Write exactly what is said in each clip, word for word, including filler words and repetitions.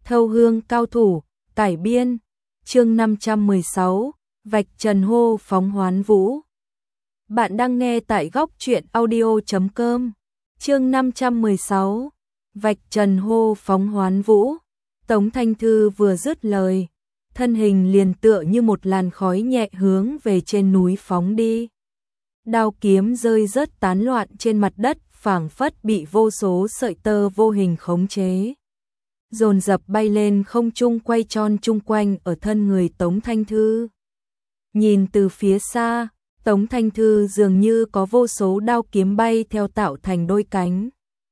Thâu hương cao thủ, cải biên, chương năm trăm mười sáu, vạch trần hô phóng hoán vũ. Bạn đang nghe tại góc truyện audio chấm com, chương năm trăm mười sáu, vạch trần hô phóng hoán vũ. Tống Thanh Thư vừa dứt lời, thân hình liền tựa như một làn khói nhẹ hướng về trên núi phóng đi. Đao kiếm rơi rớt tán loạn trên mặt đất, phảng phất bị vô số sợi tơ vô hình khống chế, dồn dập bay lên không trung, quay tròn chung quanh ở thân người Tống Thanh Thư. Nhìn từ phía xa, Tống Thanh Thư dường như có vô số đao kiếm bay theo tạo thành đôi cánh.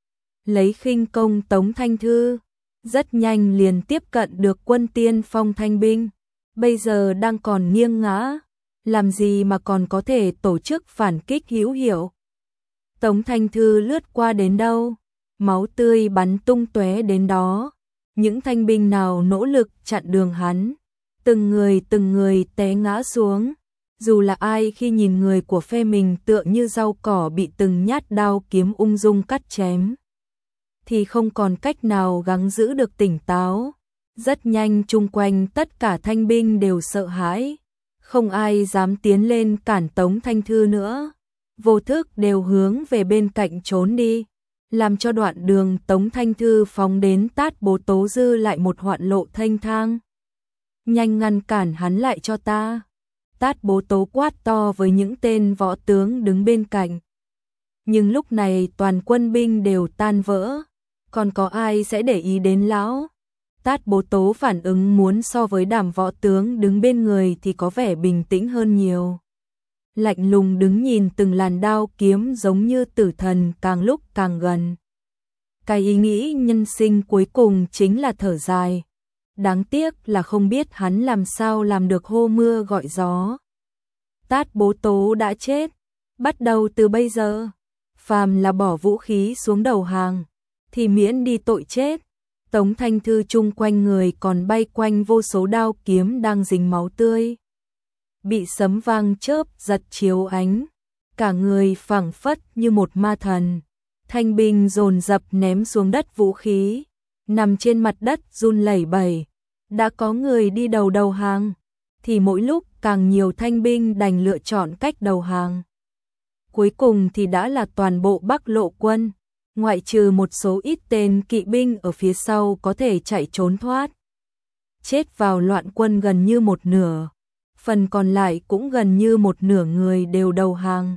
Lấy khinh công Tống Thanh Thư, rất nhanh liền tiếp cận được quân tiên phong thanh binh, bây giờ đang còn nghiêng ngã, làm gì mà còn có thể tổ chức phản kích hữu hiệu. Tống Thanh Thư lướt qua đến đâu, máu tươi bắn tung tóe đến đó, những thanh binh nào nỗ lực chặn đường hắn, từng người từng người té ngã xuống, dù là ai khi nhìn người của phe mình tựa như rau cỏ bị từng nhát đao kiếm ung dung cắt chém, thì không còn cách nào gắng giữ được tỉnh táo. Rất nhanh chung quanh tất cả thanh binh đều sợ hãi, không ai dám tiến lên cản Tống Thanh Thư nữa, vô thức đều hướng về bên cạnh trốn đi, làm cho đoạn đường Tống Thanh Thư phóng đến Tát Bố Tố dư lại một hoạn lộ thênh thang. Nhanh ngăn cản hắn lại cho ta. Tát Bố Tố quát to với những tên võ tướng đứng bên cạnh. Nhưng lúc này toàn quân binh đều tan vỡ, còn có ai sẽ để ý đến lão? Tát Bố Tố phản ứng muốn so với đám võ tướng đứng bên người thì có vẻ bình tĩnh hơn nhiều. Lạnh lùng đứng nhìn từng làn đao kiếm giống như tử thần càng lúc càng gần. Cái ý nghĩ nhân sinh cuối cùng chính là thở dài. Đáng tiếc là không biết hắn làm sao làm được hô mưa gọi gió. Tát Bố Tố đã chết. Bắt đầu từ bây giờ, phàm là bỏ vũ khí xuống đầu hàng, thì miễn đi tội chết. Tống Thanh Thư chung quanh người còn bay quanh vô số đao kiếm đang dính máu tươi, bị sấm vang chớp giật chiếu ánh, cả người phảng phất như một ma thần. Thanh binh dồn dập ném xuống đất vũ khí, nằm trên mặt đất run lẩy bẩy. Đã có người đi đầu đầu hàng, thì mỗi lúc càng nhiều thanh binh đành lựa chọn cách đầu hàng. Cuối cùng thì đã là toàn bộ Bắc Lộ quân, ngoại trừ một số ít tên kỵ binh ở phía sau có thể chạy trốn thoát. Chết vào loạn quân gần như một nửa, phần còn lại cũng gần như một nửa người đều đầu hàng.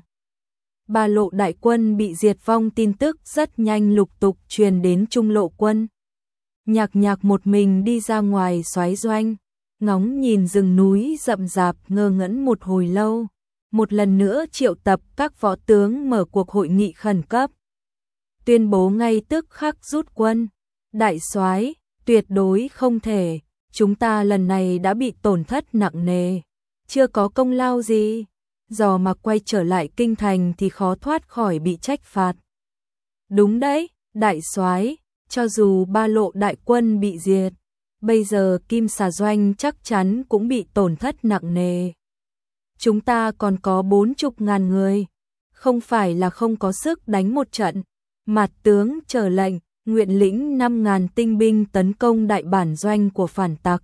Ba lộ đại quân bị diệt vong tin tức rất nhanh lục tục truyền đến Trung Lộ quân. Nhạc Nhạc một mình đi ra ngoài soái doanh, ngóng nhìn rừng núi rậm rạp ngơ ngẩn một hồi lâu, một lần nữa triệu tập các võ tướng mở cuộc hội nghị khẩn cấp, tuyên bố ngay tức khắc rút quân. Đại soái, tuyệt đối không thể, chúng ta lần này đã bị tổn thất nặng nề, chưa có công lao gì, dò mà quay trở lại kinh thành thì khó thoát khỏi bị trách phạt. Đúng đấy, đại soái, cho dù ba lộ đại quân bị diệt, bây giờ Kim Xà doanh chắc chắn cũng bị tổn thất nặng nề. Chúng ta còn có bốn chục ngàn người, không phải là không có sức đánh một trận. Mạt tướng chờ lệnh, nguyện lĩnh năm ngàn tinh binh tấn công đại bản doanh của phản tặc.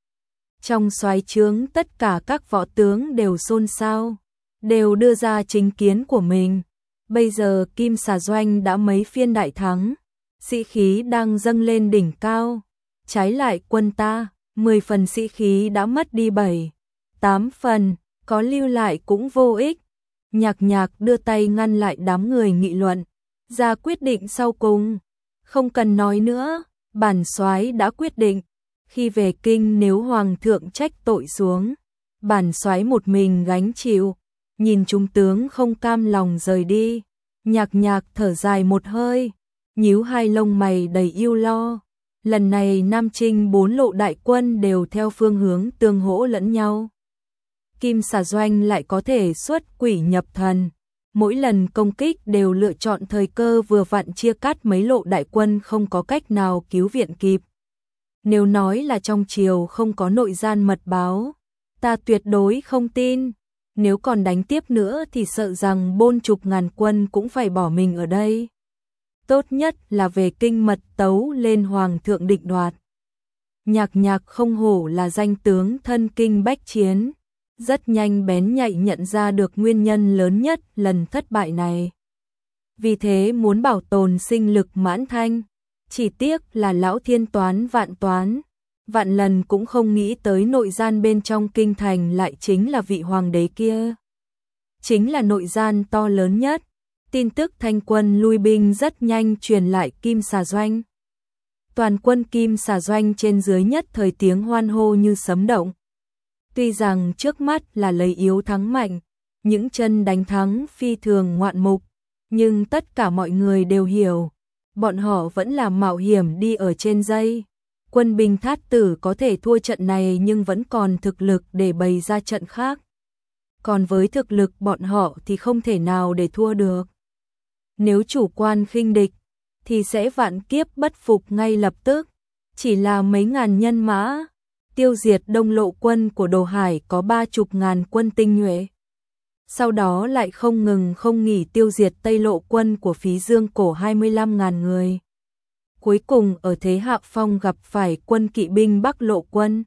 Trong soái trướng tất cả các võ tướng đều xôn xao, đều đưa ra chính kiến của mình. Bây giờ Kim Xà doanh đã mấy phiên đại thắng, sĩ khí đang dâng lên đỉnh cao. Trái lại quân ta, mười phần sĩ khí đã mất đi bảy, tám phần, có lưu lại cũng vô ích. Nhạc Nhạc đưa tay ngăn lại đám người nghị luận, ra quyết định sau cùng. Không cần nói nữa, bản soái đã quyết định, khi về kinh nếu hoàng thượng trách tội xuống, bản soái một mình gánh chịu. Nhìn trung tướng không cam lòng rời đi, Nhạc Nhạc thở dài một hơi, nhíu hai lông mày đầy ưu lo. Lần này Nam Trinh bốn lộ đại quân đều theo phương hướng tương hỗ lẫn nhau. Kim Xà doanh lại có thể xuất quỷ nhập thần, mỗi lần công kích đều lựa chọn thời cơ vừa vặn chia cắt mấy lộ đại quân không có cách nào cứu viện kịp. Nếu nói là trong triều không có nội gian mật báo, ta tuyệt đối không tin. Nếu còn đánh tiếp nữa thì sợ rằng bôn chục ngàn quân cũng phải bỏ mình ở đây. Tốt nhất là về kinh mật tấu lên hoàng thượng định đoạt. Nhạc Nhạc không hổ là danh tướng thân kinh bách chiến, rất nhanh bén nhạy nhận ra được nguyên nhân lớn nhất lần thất bại này. Vì thế muốn bảo tồn sinh lực mãn thanh, chỉ tiếc là lão thiên toán vạn toán, vạn lần cũng không nghĩ tới nội gian bên trong kinh thành lại chính là vị hoàng đế kia. Chính là nội gian to lớn nhất. Tin tức Thanh quân lui binh rất nhanh truyền lại Kim Xà Doanh. Toàn quân Kim Xà Doanh trên dưới nhất thời tiếng hoan hô như sấm động. Tuy rằng trước mắt là lấy yếu thắng mạnh, những chân đánh thắng phi thường ngoạn mục, nhưng tất cả mọi người đều hiểu, bọn họ vẫn là mạo hiểm đi ở trên dây. Quân binh Thát Tử có thể thua trận này nhưng vẫn còn thực lực để bày ra trận khác. Còn với thực lực bọn họ thì không thể nào để thua được. Nếu chủ quan khinh địch, thì sẽ vạn kiếp bất phục ngay lập tức. Chỉ là mấy ngàn nhân mã, tiêu diệt đông lộ quân của Đồ Hải có ba chục ngàn quân tinh nhuệ. Sau đó lại không ngừng không nghỉ tiêu diệt Tây lộ quân của Phí Dương Cổ hai mươi lăm ngàn người. Cuối cùng ở thế hạ phong gặp phải quân kỵ binh Bắc lộ quân.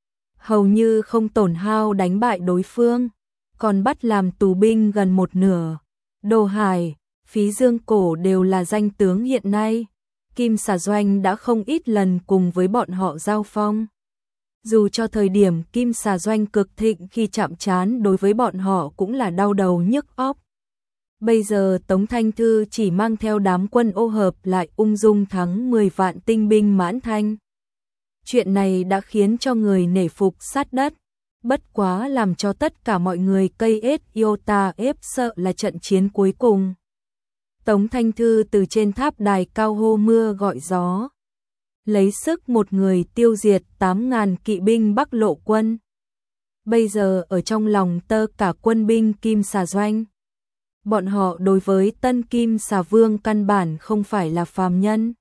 Hầu như không tổn hao đánh bại đối phương, còn bắt làm tù binh gần một nửa. Đồ Hải, Phí Dương Cổ đều là danh tướng hiện nay. Kim Xà Doanh đã không ít lần cùng với bọn họ giao phong. Dù cho thời điểm Kim Xà Doanh cực thịnh khi chạm trán đối với bọn họ cũng là đau đầu nhức óc. Bây giờ Tống Thanh Thư chỉ mang theo đám quân ô hợp lại ung dung thắng mười vạn tinh binh mãn thanh. Chuyện này đã khiến cho người nể phục sát đất. Bất quá làm cho tất cả mọi người cây ết iota ép sợ là trận chiến cuối cùng. Tống Thanh Thư từ trên tháp đài cao hô mưa gọi gió, lấy sức một người tiêu diệt tám ngàn kỵ binh Bắc lộ quân. Bây giờ ở trong lòng tơ cả quân binh Kim Xà Doanh. Bọn họ đối với Tân Kim Xà Vương căn bản không phải là phàm nhân,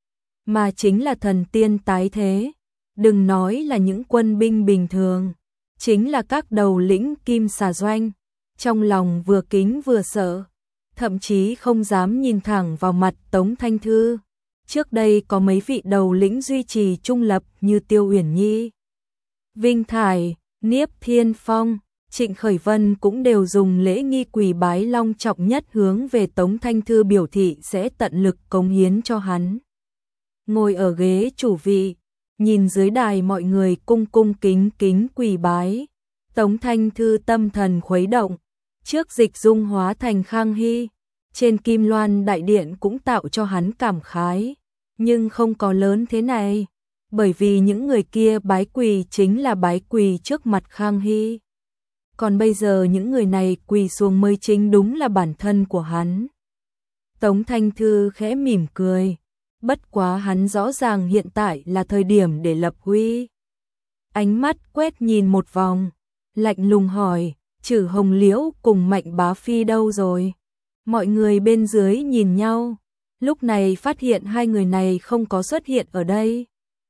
mà chính là thần tiên tái thế. Đừng nói là những quân binh bình thường, chính là các đầu lĩnh Kim Xà Doanh, trong lòng vừa kính vừa sợ, thậm chí không dám nhìn thẳng vào mặt Tống Thanh Thư. Trước đây có mấy vị đầu lĩnh duy trì trung lập như Tiêu Uyển Nhi, Vinh Thải, Niếp Thiên Phong, Trịnh Khởi Vân cũng đều dùng lễ nghi quỳ bái long trọng nhất hướng về Tống Thanh Thư biểu thị sẽ tận lực cống hiến cho hắn. Ngồi ở ghế chủ vị, nhìn dưới đài mọi người cung cung kính kính quỳ bái, Tống Thanh Thư tâm thần khuấy động, trước Dịch Dung hóa thành Khang Hy, trên Kim Loan đại điện cũng tạo cho hắn cảm khái, nhưng không có lớn thế này, bởi vì những người kia bái quỳ chính là bái quỳ trước mặt Khang Hy. Còn bây giờ những người này quỳ xuống mới chính đúng là bản thân của hắn. Tống Thanh Thư khẽ mỉm cười, bất quá hắn rõ ràng hiện tại là thời điểm để lập uy. Ánh mắt quét nhìn một vòng, lạnh lùng hỏi, Trử Hồng Liễu cùng Mạnh Bá Phi đâu rồi? Mọi người bên dưới nhìn nhau, lúc này phát hiện hai người này không có xuất hiện ở đây.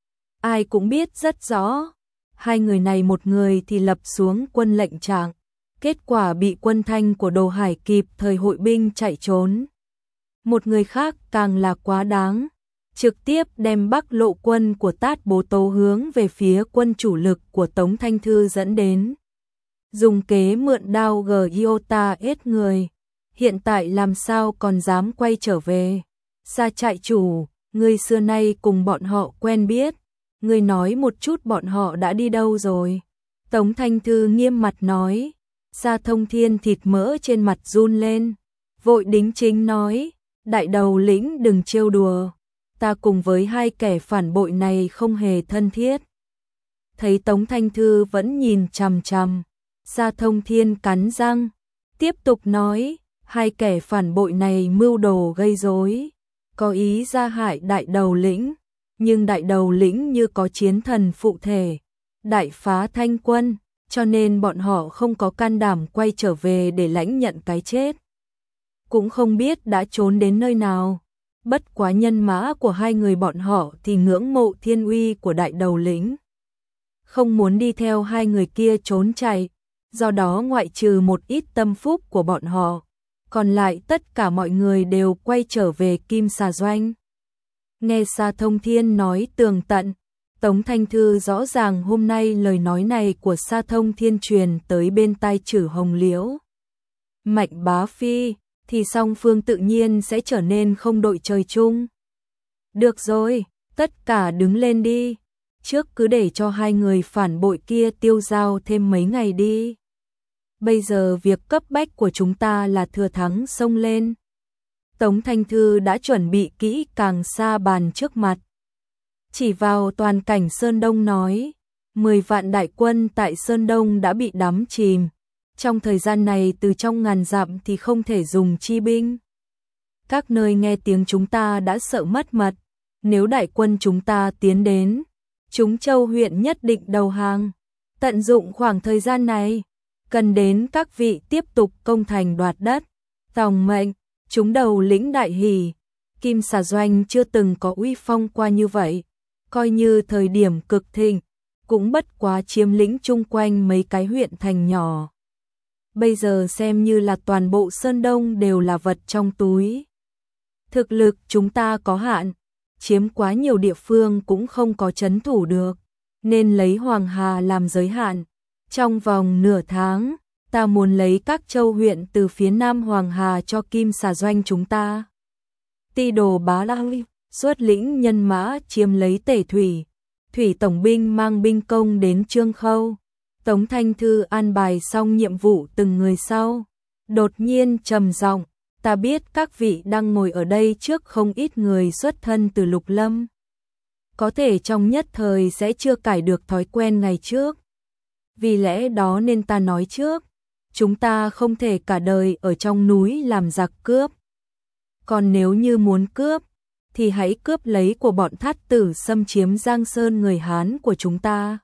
Ai cũng biết rất rõ, hai người này một người thì lập xuống quân lệnh trạng, kết quả bị quân Thanh của Đồ Hải kịp thời hội binh chạy trốn. Một người khác càng là quá đáng, trực tiếp đem Bắc lộ quân của Tát Bố Tố hướng về phía quân chủ lực của Tống Thanh Thư dẫn đến. Dùng kế mượn đao gờ iota hết người, hiện tại làm sao còn dám quay trở về. Sa trại chủ, ngươi xưa nay cùng bọn họ quen biết, ngươi nói một chút bọn họ đã đi đâu rồi. Tống Thanh Thư nghiêm mặt nói. Sa Thông Thiên thịt mỡ trên mặt run lên, vội đính chính nói, đại đầu lĩnh đừng trêu đùa, ta cùng với hai kẻ phản bội này không hề thân thiết. Thấy Tống Thanh Thư vẫn nhìn chằm chằm, Sa Thông Thiên cắn răng, tiếp tục nói, hai kẻ phản bội này mưu đồ gây rối, có ý ra hại đại đầu lĩnh, nhưng đại đầu lĩnh như có chiến thần phụ thể, đại phá Thanh quân, cho nên bọn họ không có can đảm quay trở về để lãnh nhận cái chết. Cũng không biết đã trốn đến nơi nào, bất quá nhân mã của hai người bọn họ thì ngưỡng mộ thiên uy của đại đầu lĩnh, không muốn đi theo hai người kia trốn chạy, do đó ngoại trừ một ít tâm phúc của bọn họ, còn lại tất cả mọi người đều quay trở về Kim Xà Doanh. Nghe Sa Thông Thiên nói tường tận, Tống Thanh Thư rõ ràng hôm nay lời nói này của Sa Thông Thiên truyền tới bên tai Trử Hồng Liễu. Mạnh bá phi, thì song phương tự nhiên sẽ trở nên không đội trời chung. Được rồi, tất cả đứng lên đi. Trước cứ để cho hai người phản bội kia tiêu dao thêm mấy ngày đi. Bây giờ việc cấp bách của chúng ta là thừa thắng xông lên. Tống Thanh Thư đã chuẩn bị kỹ càng xa bàn trước mặt. Chỉ vào toàn cảnh Sơn Đông nói, mười vạn đại quân tại Sơn Đông đã bị đắm chìm. Trong thời gian này từ trong ngàn dặm thì không thể dùng chi binh. Các nơi nghe tiếng chúng ta đã sợ mất mật. Nếu đại quân chúng ta tiến đến, chúng Châu huyện nhất định đầu hàng. Tận dụng khoảng thời gian này, cần đến các vị tiếp tục công thành đoạt đất. Tòng mệnh, chúng đầu lĩnh đại hỉ. Kim Xà Doanh chưa từng có uy phong qua như vậy. Coi như thời điểm cực thịnh, cũng bất quá chiếm lĩnh chung quanh mấy cái huyện thành nhỏ. Bây giờ xem như là toàn bộ Sơn Đông đều là vật trong túi. Thực lực chúng ta có hạn, chiếm quá nhiều địa phương cũng không có trấn thủ được, nên lấy Hoàng Hà làm giới hạn. Trong vòng nửa tháng, ta muốn lấy các châu huyện từ phía nam Hoàng Hà cho Kim Xà Doanh chúng ta. Ti Đồ Bá Lang xuất lĩnh nhân mã chiếm lấy Tể Thủy, Thủy tổng binh mang binh công đến Trương Khâu. Tống Thanh Thư an bài xong nhiệm vụ từng người sau, đột nhiên trầm giọng, ta biết các vị đang ngồi ở đây trước không ít người xuất thân từ Lục Lâm. Có thể trong nhất thời sẽ chưa cải được thói quen ngày trước. Vì lẽ đó nên ta nói trước, chúng ta không thể cả đời ở trong núi làm giặc cướp. Còn nếu như muốn cướp, thì hãy cướp lấy của bọn Thát Tử xâm chiếm Giang Sơn người Hán của chúng ta.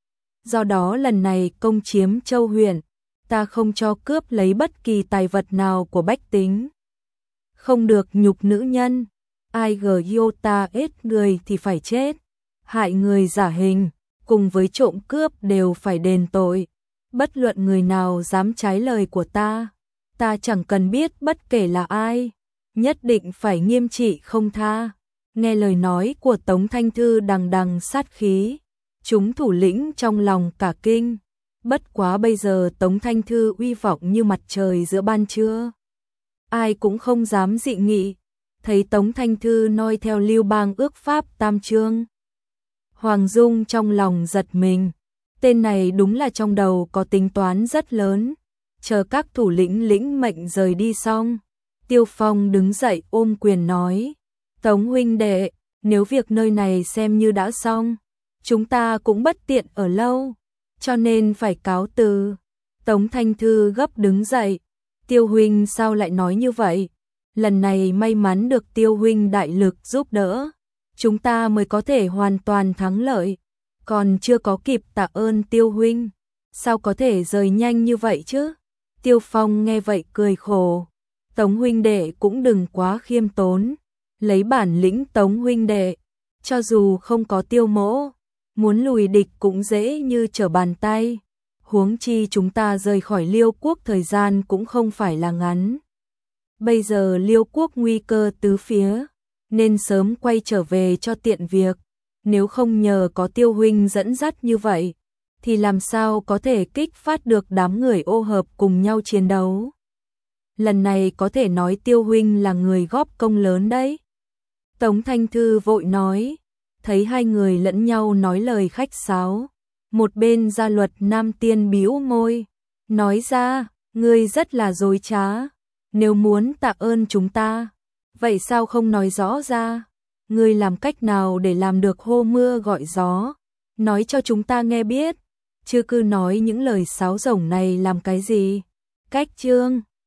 Do đó lần này công chiếm Châu huyện, ta không cho cướp lấy bất kỳ tài vật nào của bách tính. Không được nhục nữ nhân, ai gờ yêu ta ết người thì phải chết, hại người giả hình, cùng với trộm cướp đều phải đền tội. Bất luận người nào dám trái lời của ta, ta chẳng cần biết bất kể là ai, nhất định phải nghiêm trị không tha. Nghe lời nói của Tống Thanh Thư đằng đằng sát khí, chúng thủ lĩnh trong lòng cả kinh. Bất quá bây giờ Tống Thanh Thư uy vọng như mặt trời giữa ban trưa, ai cũng không dám dị nghị. Thấy Tống Thanh Thư noi theo Lưu Bang ước pháp tam chương, Hoàng Dung trong lòng giật mình. Tên này đúng là trong đầu có tính toán rất lớn. Chờ các thủ lĩnh lĩnh mệnh rời đi xong, Tiêu Phong đứng dậy ôm quyền nói, Tống huynh đệ, nếu việc nơi này xem như đã xong, chúng ta cũng bất tiện ở lâu, cho nên phải cáo từ. Tống Thanh Thư gấp đứng dậy, Tiêu huynh sao lại nói như vậy? Lần này may mắn được Tiêu huynh đại lực giúp đỡ, chúng ta mới có thể hoàn toàn thắng lợi, còn chưa có kịp tạ ơn Tiêu huynh, sao có thể rời nhanh như vậy chứ? Tiêu Phong nghe vậy cười khổ, Tống huynh đệ cũng đừng quá khiêm tốn, lấy bản lĩnh Tống huynh đệ, cho dù không có Tiêu mỗ, muốn lùi địch cũng dễ như trở bàn tay. Huống chi chúng ta rời khỏi Liêu quốc thời gian cũng không phải là ngắn. Bây giờ Liêu quốc nguy cơ tứ phía, nên sớm quay trở về cho tiện việc. Nếu không nhờ có Tiêu huynh dẫn dắt như vậy, thì làm sao có thể kích phát được đám người ô hợp cùng nhau chiến đấu. Lần này có thể nói Tiêu huynh là người góp công lớn đấy. Tống Thanh Thư vội nói, thấy hai người lẫn nhau nói lời khách sáo. Một bên Gia Luật Nam Tiên bĩu môi, nói ra, ngươi rất là dối trá, nếu muốn tạ ơn chúng ta, vậy sao không nói rõ ra, ngươi làm cách nào để làm được hô mưa gọi gió, nói cho chúng ta nghe biết, chứ cứ nói những lời sáo rỗng này làm cái gì. Cách chương